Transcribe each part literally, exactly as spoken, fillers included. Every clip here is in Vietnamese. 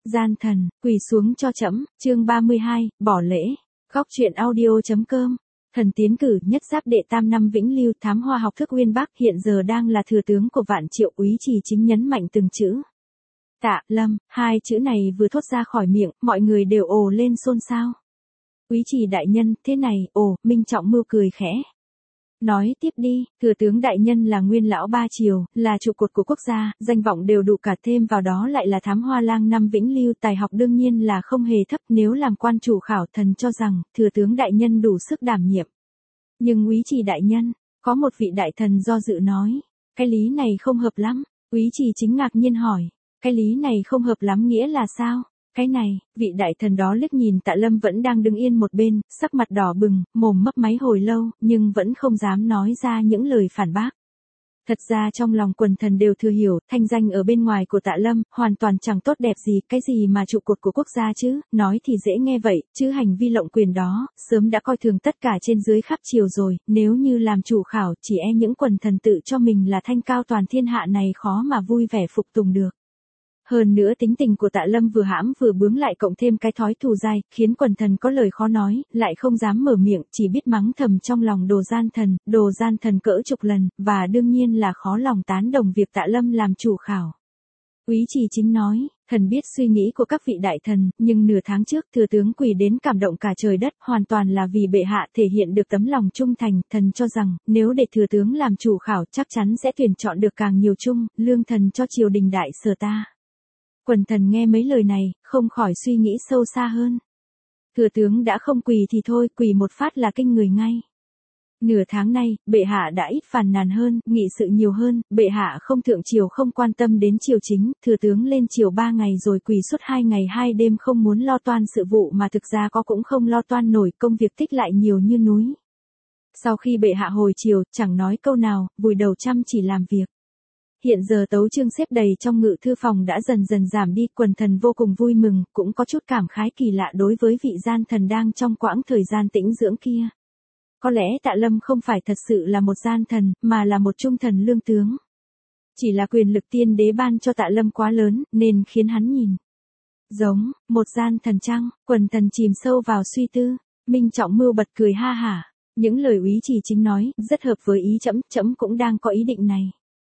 Gian thần, quỳ xuống cho trẫm, chương ba mươi hai, bỏ lễ. Góc truyện audio.com. Thần tiến cử nhất giáp đệ tam năm Vĩnh Lưu thám hoa học thức uyên bác hiện giờ đang là thừa tướng của Vạn Triệu. Úy Trì Chính nhấn mạnh từng chữ. Tạ Lâm, hai chữ này vừa thốt ra khỏi miệng, mọi người đều ồ lên xôn xao. Úy Trì đại nhân, thế này, ồ, Minh Trọng Mưu cười khẽ. Nói tiếp đi, thừa tướng đại nhân là nguyên lão ba triều, là trụ cột của quốc gia, danh vọng đều đủ cả, thêm vào đó lại là thám hoa lang năm Vĩnh Lưu, tài học đương nhiên là không hề thấp. Nếu làm quan chủ khảo, thần cho rằng thừa tướng đại nhân đủ sức đảm nhiệm. Nhưng Úy Trì đại nhân, có một vị đại thần do dự nói, cái lý này không hợp lắm. Úy Trì Chính ngạc nhiên hỏi, cái lý này không hợp lắm nghĩa là sao? Cái này, vị đại thần đó liếc nhìn Tạ Lâm vẫn đang đứng yên một bên, sắc mặt đỏ bừng, mồm mấp máy hồi lâu, nhưng vẫn không dám nói ra những lời phản bác. Thật ra trong lòng quần thần đều thừa hiểu, thanh danh ở bên ngoài của Tạ Lâm, hoàn toàn chẳng tốt đẹp gì, cái gì mà trụ cột của quốc gia chứ, nói thì dễ nghe vậy, chứ hành vi lộng quyền đó, sớm đã coi thường tất cả trên dưới khắp triều rồi, nếu như làm chủ khảo, chỉ e những quần thần tự cho mình là thanh cao toàn thiên hạ này khó mà vui vẻ phục tùng được. Hơn nữa tính tình của Tạ Lâm vừa hãm vừa bướng lại cộng thêm cái thói thù dai, khiến quần thần có lời khó nói, lại không dám mở miệng, chỉ biết mắng thầm trong lòng đồ gian thần, đồ gian thần cỡ chục lần, và đương nhiên là khó lòng tán đồng việc Tạ Lâm làm chủ khảo. Úy Trì Chính nói, thần biết suy nghĩ của các vị đại thần, nhưng nửa tháng trước thừa tướng quỳ đến cảm động cả trời đất, hoàn toàn là vì bệ hạ thể hiện được tấm lòng trung thành, thần cho rằng, nếu để thừa tướng làm chủ khảo chắc chắn sẽ tuyển chọn được càng nhiều trung, lương thần cho triều đình đại sở ta. Quần thần nghe mấy lời này, không khỏi suy nghĩ sâu xa hơn. Thừa tướng đã không quỳ thì thôi, quỳ một phát là kinh người ngay. Nửa tháng nay, bệ hạ đã ít phàn nàn hơn, nghị sự nhiều hơn, bệ hạ không thượng triều không quan tâm đến triều chính, thừa tướng lên triều ba ngày rồi quỳ suốt hai ngày hai đêm không muốn lo toan sự vụ mà thực ra có cũng không lo toan nổi, công việc tích lại nhiều như núi. Sau khi bệ hạ hồi triều, chẳng nói câu nào, vùi đầu chăm chỉ làm việc. Hiện giờ tấu chương xếp đầy trong ngự thư phòng đã dần dần giảm đi, quần thần vô cùng vui mừng, cũng có chút cảm khái kỳ lạ đối với vị gian thần đang trong quãng thời gian tĩnh dưỡng kia. Có lẽ Tạ Lâm không phải thật sự là một gian thần, mà là một trung thần lương tướng. Chỉ là quyền lực tiên đế ban cho Tạ Lâm quá lớn, nên khiến hắn nhìn giống một gian thần chăng. Quần thần chìm sâu vào suy tư. Minh Trọng Mưu bật cười ha hả. Những lời Úy Trì Chính nói, rất hợp với ý trẫm, trẫm cũng đang có ý định này.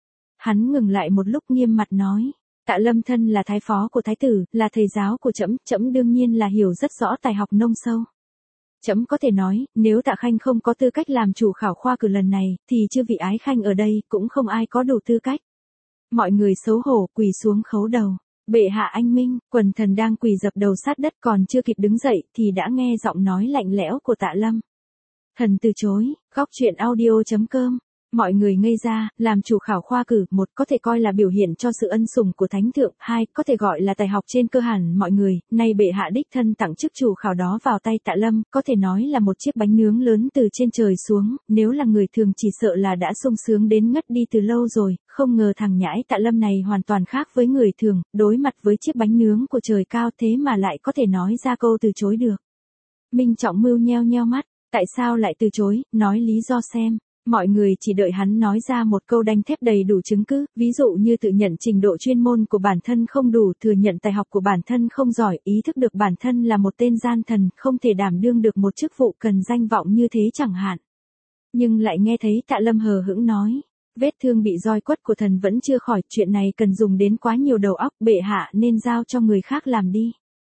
Hắn ngừng lại một lúc nghiêm mặt nói, Tạ Lâm thân là thái phó của thái tử, là thầy giáo của trẫm, trẫm đương nhiên là hiểu rất rõ tài học nông sâu. Trẫm có thể nói, nếu Tạ Khanh không có tư cách làm chủ khảo khoa cử lần này, thì chư vị ái khanh ở đây cũng không ai có đủ tư cách. Mọi người xấu hổ quỳ xuống khấu đầu. Bệ hạ anh minh, quần thần đang quỳ dập đầu sát đất còn chưa kịp đứng dậy thì đã nghe giọng nói lạnh lẽo của Tạ Lâm. Thần từ chối. Góc truyện audio.com. Mọi người ngây ra, làm chủ khảo khoa cử, một có thể coi là biểu hiện cho sự ân sủng của thánh thượng, hai có thể gọi là tài học trên cơ hẳn mọi người, nay bệ hạ đích thân tặng chức chủ khảo đó vào tay Tạ Lâm, có thể nói là một chiếc bánh nướng lớn từ trên trời xuống, nếu là người thường chỉ sợ là đã sung sướng đến ngất đi từ lâu rồi, không ngờ thằng nhãi Tạ Lâm này hoàn toàn khác với người thường, đối mặt với chiếc bánh nướng của trời cao thế mà lại có thể nói ra câu từ chối được. Minh Trọng Mưu nheo nheo mắt, tại sao lại từ chối, nói lý do xem. Mọi người chỉ đợi hắn nói ra một câu đanh thép đầy đủ chứng cứ, ví dụ như tự nhận trình độ chuyên môn của bản thân không đủ, thừa nhận tài học của bản thân không giỏi, ý thức được bản thân là một tên gian thần, không thể đảm đương được một chức vụ cần danh vọng như thế chẳng hạn. Nhưng lại nghe thấy Tạ Lâm hờ hững nói, vết thương bị roi quất của thần vẫn chưa khỏi, chuyện này cần dùng đến quá nhiều đầu óc, bệ hạ nên giao cho người khác làm đi.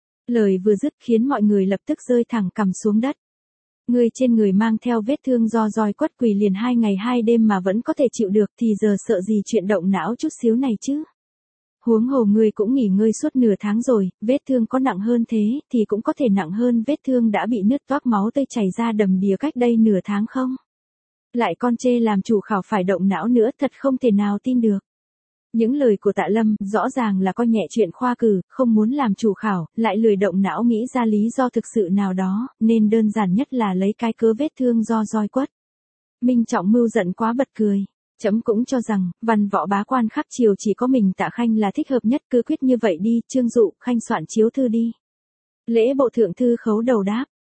Lời vừa dứt khiến mọi người lập tức rơi thẳng cằm xuống đất. Người trên người mang theo vết thương do roi quất quỳ liền hai ngày hai đêm mà vẫn có thể chịu được thì giờ sợ gì chuyện động não chút xíu này chứ. Huống hồ người cũng nghỉ ngơi suốt nửa tháng rồi, vết thương có nặng hơn thế thì cũng có thể nặng hơn vết thương đã bị nứt toác máu tươi chảy ra đầm đìa cách đây nửa tháng không. Lại con chê làm chủ khảo phải động não nữa, thật không thể nào tin được. Những lời của Tạ Lâm rõ ràng là coi nhẹ chuyện khoa cử, không muốn làm chủ khảo, lại lười động não nghĩ ra lý do thực sự nào đó, nên đơn giản nhất là lấy cái cớ vết thương do roi quất. Minh Trọng Mưu giận quá bật cười. Trẫm cũng cho rằng, văn võ bá quan khắp triều chỉ có mình Tạ Khanh là thích hợp nhất, cứ quyết như vậy đi, Trương Dụ, Khanh soạn chiếu thư đi. Lễ bộ thượng thư khấu đầu đáp,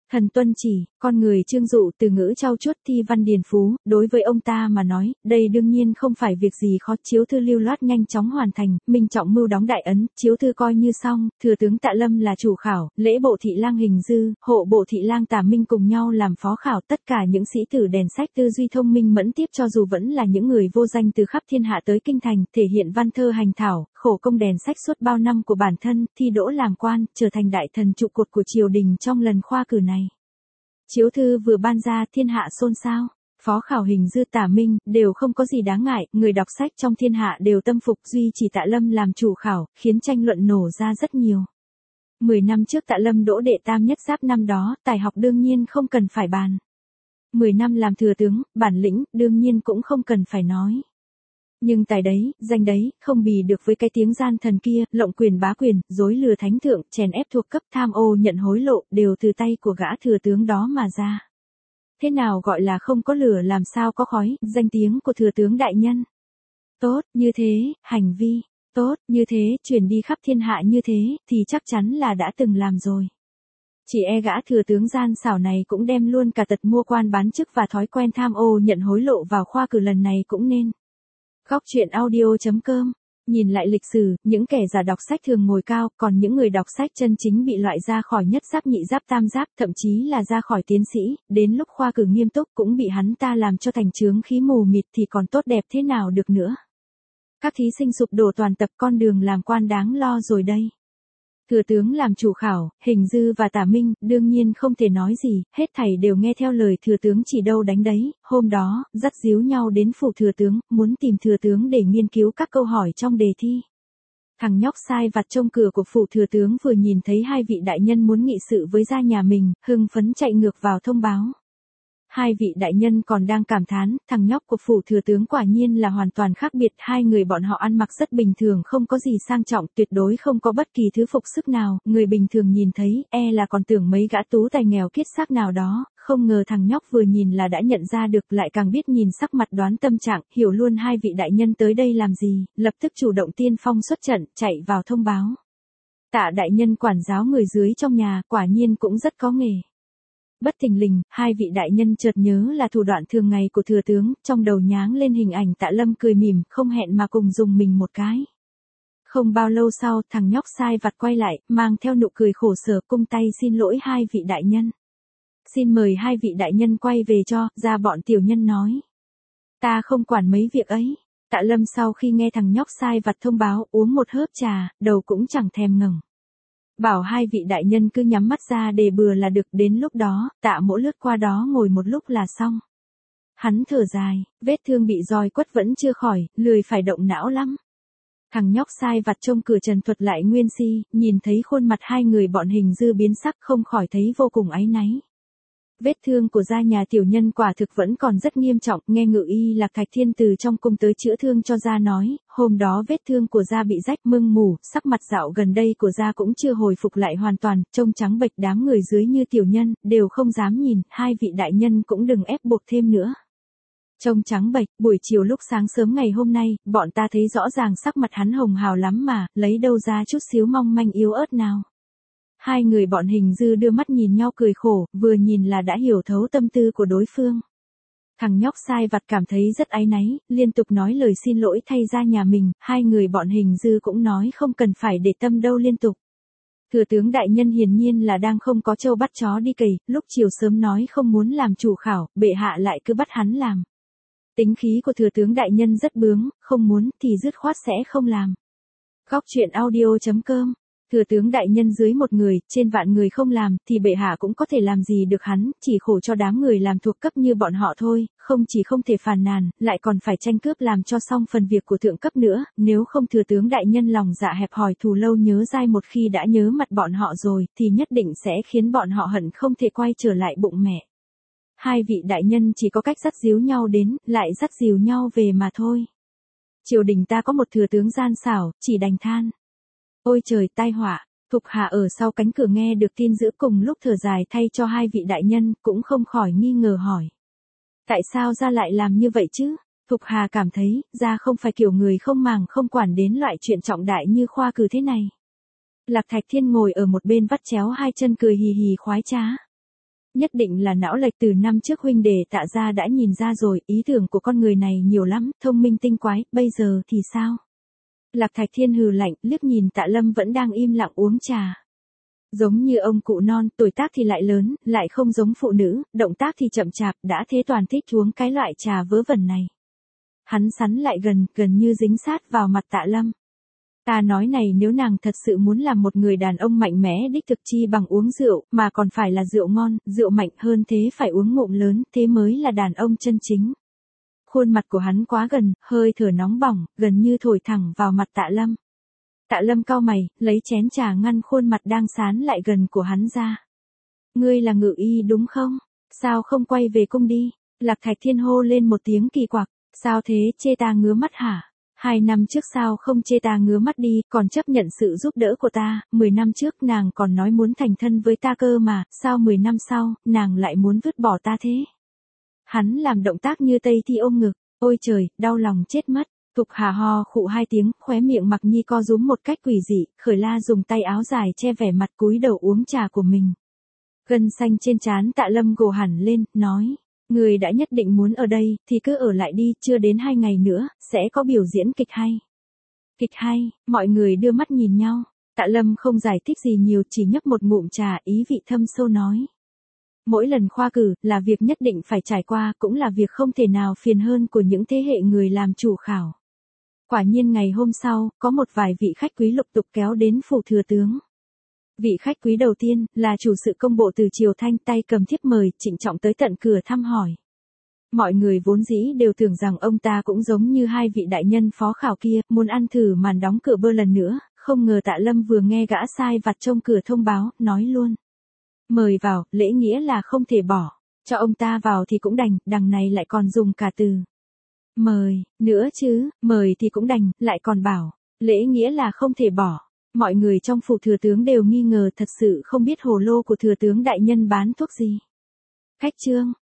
Thần tuân chỉ, con người Trương Dụ từ ngữ trau chuốt thi văn điền phú, đối với ông ta mà nói, đây đương nhiên không phải việc gì khó, chiếu thư lưu loát nhanh chóng hoàn thành, Minh Trọng Mưu đóng đại ấn, chiếu thư coi như xong, thừa tướng Tạ Lâm là chủ khảo, lễ bộ thị lang Hình Dư, hộ bộ thị lang Tả Minh cùng nhau làm phó khảo, tất cả những sĩ tử đèn sách tư duy thông minh mẫn tiếp cho dù vẫn là những người vô danh từ khắp thiên hạ tới kinh thành, thể hiện văn thơ hành thảo, khổ công đèn sách suốt bao năm của bản thân, thi đỗ làm quan, trở thành đại thần trụ cột của triều đình trong lần khoa cử này. Chiếu thư vừa ban ra thiên hạ xôn xao, phó khảo Hình Dư Tả Minh, đều không có gì đáng ngại, người đọc sách trong thiên hạ đều tâm phục, duy chỉ Tạ Lâm làm chủ khảo, khiến tranh luận nổ ra rất nhiều. Mười năm trước Tạ Lâm đỗ đệ tam nhất giáp năm đó, tài học đương nhiên không cần phải bàn. Mười năm làm thừa tướng, bản lĩnh, đương nhiên cũng không cần phải nói. Nhưng tài đấy, danh đấy, không bì được với cái tiếng gian thần kia, lộng quyền bá quyền, dối lừa thánh thượng, chèn ép thuộc cấp, tham ô nhận hối lộ, đều từ tay của gã thừa tướng đó mà ra. Thế nào gọi là không có lửa làm sao có khói, danh tiếng của thừa tướng đại nhân. Tốt, như thế, hành vi, tốt, như thế, truyền đi khắp thiên hạ như thế, thì chắc chắn là đã từng làm rồi. Chỉ e gã thừa tướng gian xảo này cũng đem luôn cả tật mua quan bán chức và thói quen tham ô nhận hối lộ vào khoa cử lần này cũng nên. Góc truyện audio chấm com. Nhìn lại lịch sử, những kẻ giả đọc sách thường ngồi cao, còn những người đọc sách chân chính bị loại ra khỏi nhất giáp nhị giáp tam giáp, thậm chí là ra khỏi tiến sĩ, đến lúc khoa cử nghiêm túc cũng bị hắn ta làm cho thành chướng khí mù mịt thì còn tốt đẹp thế nào được nữa. Các thí sinh sụp đổ toàn tập, con đường làm quan đáng lo rồi đây. Thừa tướng làm chủ khảo, Hình Dư và Tả Minh, đương nhiên không thể nói gì, hết thảy đều nghe theo lời thừa tướng chỉ đâu đánh đấy, hôm đó, dắt díu nhau đến phủ thừa tướng, muốn tìm thừa tướng để nghiên cứu các câu hỏi trong đề thi. Thằng nhóc sai vặt trông cửa của phủ thừa tướng vừa nhìn thấy hai vị đại nhân muốn nghị sự với gia nhà mình, hưng phấn chạy ngược vào thông báo. Hai vị đại nhân còn đang cảm thán, thằng nhóc của phủ thừa tướng quả nhiên là hoàn toàn khác biệt, hai người bọn họ ăn mặc rất bình thường, không có gì sang trọng, tuyệt đối không có bất kỳ thứ phục sức nào, người bình thường nhìn thấy, e là còn tưởng mấy gã tú tài nghèo kiết xác nào đó, không ngờ thằng nhóc vừa nhìn là đã nhận ra được, lại càng biết nhìn sắc mặt đoán tâm trạng, hiểu luôn hai vị đại nhân tới đây làm gì, lập tức chủ động tiên phong xuất trận, chạy vào thông báo. Tạ đại nhân quản giáo người dưới trong nhà, quả nhiên cũng rất có nghề. Bất thình lình, hai vị đại nhân chợt nhớ là thủ đoạn thường ngày của thừa tướng, trong đầu nháng lên hình ảnh Tạ Lâm cười mỉm, không hẹn mà cùng dùng mình một cái. Không bao lâu sau, thằng nhóc sai vặt quay lại, mang theo nụ cười khổ sở, cung tay xin lỗi hai vị đại nhân. Xin mời hai vị đại nhân quay về cho, ra bọn tiểu nhân nói. Ta không quản mấy việc ấy. Tạ Lâm sau khi nghe thằng nhóc sai vặt thông báo, uống một hớp trà, đầu cũng chẳng thèm ngẩng. Bảo hai vị đại nhân cứ nhắm mắt ra để bừa là được, đến lúc đó, Tạ Mỗ lướt qua đó ngồi một lúc là xong. Hắn thở dài, vết thương bị roi quất vẫn chưa khỏi, lười phải động não lắm. Thằng nhóc sai vặt trông cửa trần thuật lại nguyên si, nhìn thấy khuôn mặt hai người bọn Hình Dư biến sắc không khỏi thấy vô cùng áy náy. Vết thương của gia nhà tiểu nhân quả thực vẫn còn rất nghiêm trọng, nghe Ngự Y Lạc Thạch Thiên từ trong cung tới chữa thương cho gia nói, hôm đó vết thương của gia bị rách mưng mủ, sắc mặt dạo gần đây của gia cũng chưa hồi phục lại hoàn toàn, trông trắng bệch, đám người dưới như tiểu nhân, đều không dám nhìn, hai vị đại nhân cũng đừng ép buộc thêm nữa. Trông trắng bệch, buổi chiều lúc sáng sớm ngày hôm nay, bọn ta thấy rõ ràng sắc mặt hắn hồng hào lắm mà, lấy đâu ra chút xíu mong manh yếu ớt nào. Hai người bọn Hình Dư đưa mắt nhìn nhau cười khổ, vừa nhìn là đã hiểu thấu tâm tư của đối phương. Thằng nhóc sai vặt cảm thấy rất áy náy, liên tục nói lời xin lỗi thay ra nhà mình, hai người bọn Hình Dư cũng nói không cần phải để tâm đâu liên tục. Thừa tướng đại nhân hiển nhiên là đang không có trâu bắt chó đi cày, lúc chiều sớm nói không muốn làm chủ khảo, bệ hạ lại cứ bắt hắn làm. Tính khí của thừa tướng đại nhân rất bướng, không muốn thì dứt khoát sẽ không làm. Góc truyện audio chấm com. Thừa tướng đại nhân dưới một người, trên vạn người không làm, thì bệ hạ cũng có thể làm gì được hắn, chỉ khổ cho đám người làm thuộc cấp như bọn họ thôi, không chỉ không thể phàn nàn, lại còn phải tranh cướp làm cho xong phần việc của thượng cấp nữa, nếu không thừa tướng đại nhân lòng dạ hẹp hòi thù lâu nhớ dai, một khi đã nhớ mặt bọn họ rồi, thì nhất định sẽ khiến bọn họ hận không thể quay trở lại bụng mẹ. Hai vị đại nhân chỉ có cách dắt díu nhau đến, lại dắt dìu nhau về mà thôi. Triều đình ta có một thừa tướng gian xảo, chỉ đành than. Ôi trời, tai họa. Thục Hà ở sau cánh cửa nghe được tin dữ cùng lúc thở dài thay cho hai vị đại nhân, cũng không khỏi nghi ngờ hỏi. Tại sao gia lại làm như vậy chứ? Thục Hà cảm thấy, gia không phải kiểu người không màng không quản đến loại chuyện trọng đại như khoa cử thế này. Lạc Thạch Thiên ngồi ở một bên vắt chéo hai chân cười hì hì khoái trá. Nhất định là não lệch từ năm trước huynh đệ Tạ gia đã nhìn ra rồi, ý tưởng của con người này nhiều lắm, thông minh tinh quái, bây giờ thì sao? Lạc Thạch Thiên hừ lạnh, liếc nhìn Tạ Lâm vẫn đang im lặng uống trà. Giống như ông cụ non, tuổi tác thì lại lớn, lại không giống phụ nữ, động tác thì chậm chạp, đã thế toàn thích uống cái loại trà vớ vẩn này. Hắn sắn lại gần, gần như dính sát vào mặt Tạ Lâm. Ta nói này, nếu nàng thật sự muốn làm một người đàn ông mạnh mẽ đích thực chi bằng uống rượu, mà còn phải là rượu ngon, rượu mạnh hơn thế phải uống ngụm lớn, thế mới là đàn ông chân chính. Khuôn mặt của hắn quá gần, hơi thở nóng bỏng, gần như thổi thẳng vào mặt Tạ Lâm. Tạ Lâm cau mày, lấy chén trà ngăn khuôn mặt đang sán lại gần của hắn ra. Ngươi là Ngự Y đúng không? Sao không quay về cung đi? Lạc Thạch Thiên hô lên một tiếng kỳ quặc. Sao thế, chê ta ngứa mắt hả? Hai năm trước sao không chê ta ngứa mắt đi, còn chấp nhận sự giúp đỡ của ta, mười năm trước nàng còn nói muốn thành thân với ta cơ mà, sao mười năm sau, nàng lại muốn vứt bỏ ta thế? Hắn làm động tác như Tây Thi ôm ngực, ôi trời, đau lòng chết mất. Thục Hà ho khụ hai tiếng, khóe miệng Mặc Nhi co rúm một cách quỷ dị, Khởi La dùng tay áo dài che vẻ mặt cúi đầu uống trà của mình. Gân xanh trên trán Tạ Lâm gồ hẳn lên, nói, người đã nhất định muốn ở đây, thì cứ ở lại đi, chưa đến hai ngày nữa, sẽ có biểu diễn kịch hay. Kịch hay, mọi người đưa mắt nhìn nhau, Tạ Lâm không giải thích gì nhiều, chỉ nhấp một ngụm trà, ý vị thâm sâu nói. Mỗi lần khoa cử, là việc nhất định phải trải qua, cũng là việc không thể nào phiền hơn của những thế hệ người làm chủ khảo. Quả nhiên ngày hôm sau, có một vài vị khách quý lục tục kéo đến phủ thừa tướng. Vị khách quý đầu tiên, là chủ sự công bộ từ Triều Thanh, tay cầm thiếp mời, trịnh trọng tới tận cửa thăm hỏi. Mọi người vốn dĩ đều tưởng rằng ông ta cũng giống như hai vị đại nhân phó khảo kia, muốn ăn thử màn đóng cửa bơ lần nữa, không ngờ Tạ Lâm vừa nghe gã sai vặt trông cửa thông báo, nói luôn. Mời vào, lễ nghĩa là không thể bỏ, cho ông ta vào thì cũng đành, đằng này lại còn dùng cả từ. Mời, nữa chứ, mời thì cũng đành, lại còn bảo, lễ nghĩa là không thể bỏ. Mọi người trong phủ thừa tướng đều nghi ngờ, thật sự không biết hồ lô của thừa tướng đại nhân bán thuốc gì. Khách trương,